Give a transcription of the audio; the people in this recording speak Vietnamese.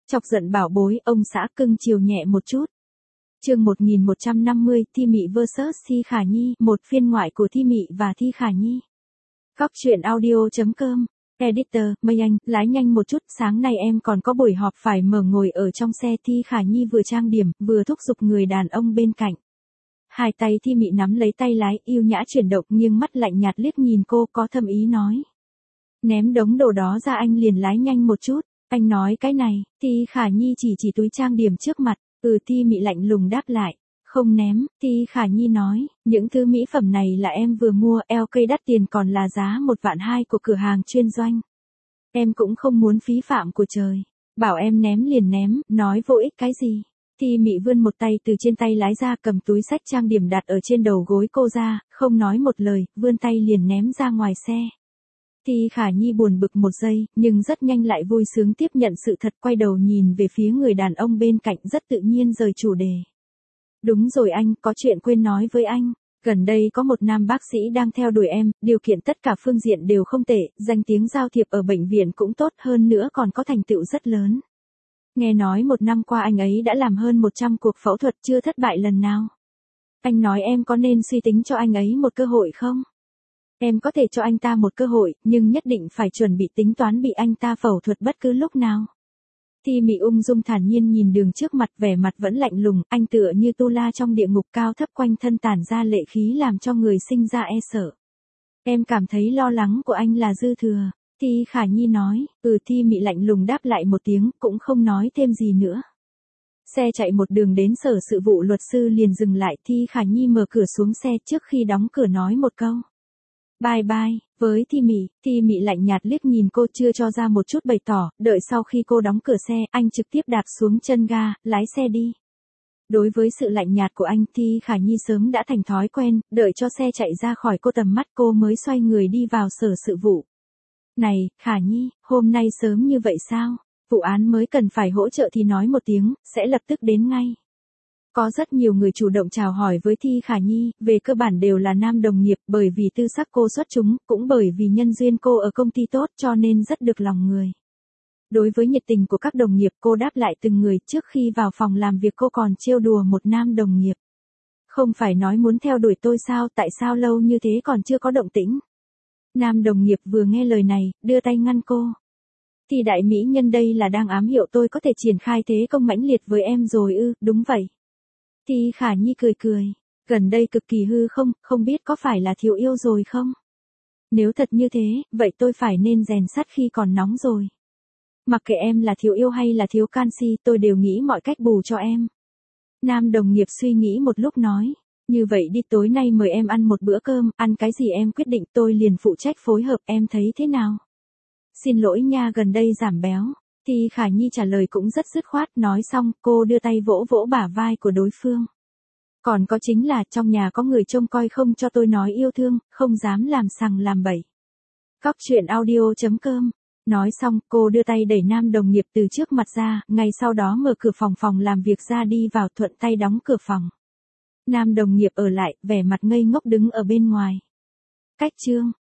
Chọc giận bảo bối, ông xã cưng chiều nhẹ một chút. Chương 1150, Thi Mị vs Thi Khả Nhi, một phiên ngoại của Thi Mị và Thi Khả Nhi. Góc truyện audio.com. Editor, Mây Anh, lái nhanh một chút, sáng nay em còn có buổi họp phải mở. Ngồi ở trong xe, Thi Khả Nhi vừa trang điểm, vừa thúc giục người đàn ông bên cạnh. Hai tay Thi Mị nắm lấy tay lái, yêu nhã chuyển động, nghiêng mắt lạnh nhạt liếc nhìn cô, có thâm ý nói. Ném đống đồ đó ra, anh liền lái nhanh một chút. Anh nói cái này, Thi Khả Nhi chỉ túi trang điểm trước mặt. Thi Mị lạnh lùng đáp lại. Không ném, Thi Khả Nhi nói, những thứ mỹ phẩm này là em vừa mua, LK đắt tiền, còn là giá 1.200.000 của cửa hàng chuyên doanh. Em cũng không muốn phí phạm của trời. Bảo em ném liền ném, nói vô ích cái gì. Thi Mị vươn một tay từ trên tay lái ra, cầm túi xách trang điểm đặt ở trên đầu gối cô ra, không nói một lời, vươn tay liền ném ra ngoài xe. Thi Khả Nhi buồn bực một giây, nhưng rất nhanh lại vui sướng tiếp nhận sự thật, quay đầu nhìn về phía người đàn ông bên cạnh, rất tự nhiên rời chủ đề. Đúng rồi anh, có chuyện quên nói với anh. Gần đây có một nam bác sĩ đang theo đuổi em, điều kiện tất cả phương diện đều không tệ, danh tiếng giao thiệp ở bệnh viện cũng tốt, hơn nữa còn có thành tựu rất lớn. Nghe nói 1 năm qua anh ấy đã làm hơn 100 cuộc phẫu thuật, chưa thất bại lần nào. Anh nói em có nên suy tính cho anh ấy một cơ hội không? Em có thể cho anh ta một cơ hội, nhưng nhất định phải chuẩn bị tính toán bị anh ta phẫu thuật bất cứ lúc nào. Thi Mị ung dung thản nhiên nhìn đường trước mặt, vẻ mặt vẫn lạnh lùng, anh tựa như tu la trong địa ngục, cao thấp quanh thân tản ra lệ khí làm cho người sinh ra e sợ. Em cảm thấy lo lắng của anh là dư thừa. Thi Khả Nhi nói. Thi Mị lạnh lùng đáp lại một tiếng, cũng không nói thêm gì nữa. Xe chạy một đường đến sở sự vụ luật sư liền dừng lại. Thi Khả Nhi mở cửa xuống xe, trước khi đóng cửa nói một câu. Bye bye, với Thi Mị. Thi Mị lạnh nhạt liếc nhìn cô, chưa cho ra một chút bày tỏ, đợi sau khi cô đóng cửa xe, anh trực tiếp đạp xuống chân ga, lái xe đi. Đối với sự lạnh nhạt của anh, Thi Khả Nhi sớm đã thành thói quen, đợi cho xe chạy ra khỏi cô tầm mắt, cô mới xoay người đi vào sở sự vụ. Này, Khả Nhi, hôm nay sớm như vậy sao? Vụ án mới cần phải hỗ trợ thì nói một tiếng, sẽ lập tức đến ngay. Có rất nhiều người chủ động chào hỏi với Thi Khả Nhi, về cơ bản đều là nam đồng nghiệp, bởi vì tư sắc cô xuất chúng, cũng bởi vì nhân duyên cô ở công ty tốt cho nên rất được lòng người. Đối với nhiệt tình của các đồng nghiệp, cô đáp lại từng người. Trước khi vào phòng làm việc cô còn trêu đùa một nam đồng nghiệp. Không phải nói muốn theo đuổi tôi sao, tại sao lâu như thế còn chưa có động tĩnh? Nam đồng nghiệp vừa nghe lời này, đưa tay ngăn cô. Thì đại mỹ nhân đây là đang ám hiệu tôi có thể triển khai thế công mãnh liệt với em rồi ư? Đúng vậy. Thi Khả Nhi cười cười. Gần đây cực kỳ hư không biết có phải là thiếu yêu rồi không? Nếu thật như thế, vậy tôi phải nên rèn sắt khi còn nóng rồi. Mặc kệ em là thiếu yêu hay là thiếu canxi, tôi đều nghĩ mọi cách bù cho em. Nam đồng nghiệp suy nghĩ một lúc nói. Như vậy đi, tối nay mời em ăn một bữa cơm, ăn cái gì em quyết định, tôi liền phụ trách phối hợp, em thấy thế nào? Xin lỗi nha, gần đây giảm béo. Thi Khả Nhi trả lời cũng rất dứt khoát, nói xong, cô đưa tay vỗ vỗ bả vai của đối phương. Còn có chính là, trong nhà có người trông coi không cho tôi nói yêu thương, không dám làm sằng làm bậy. Góc truyện audio.com. Nói xong, cô đưa tay đẩy nam đồng nghiệp từ trước mặt ra, ngay sau đó mở cửa phòng làm việc ra, đi vào, thuận tay đóng cửa phòng. Nam đồng nghiệp ở lại, vẻ mặt ngây ngốc đứng ở bên ngoài. Cách chương.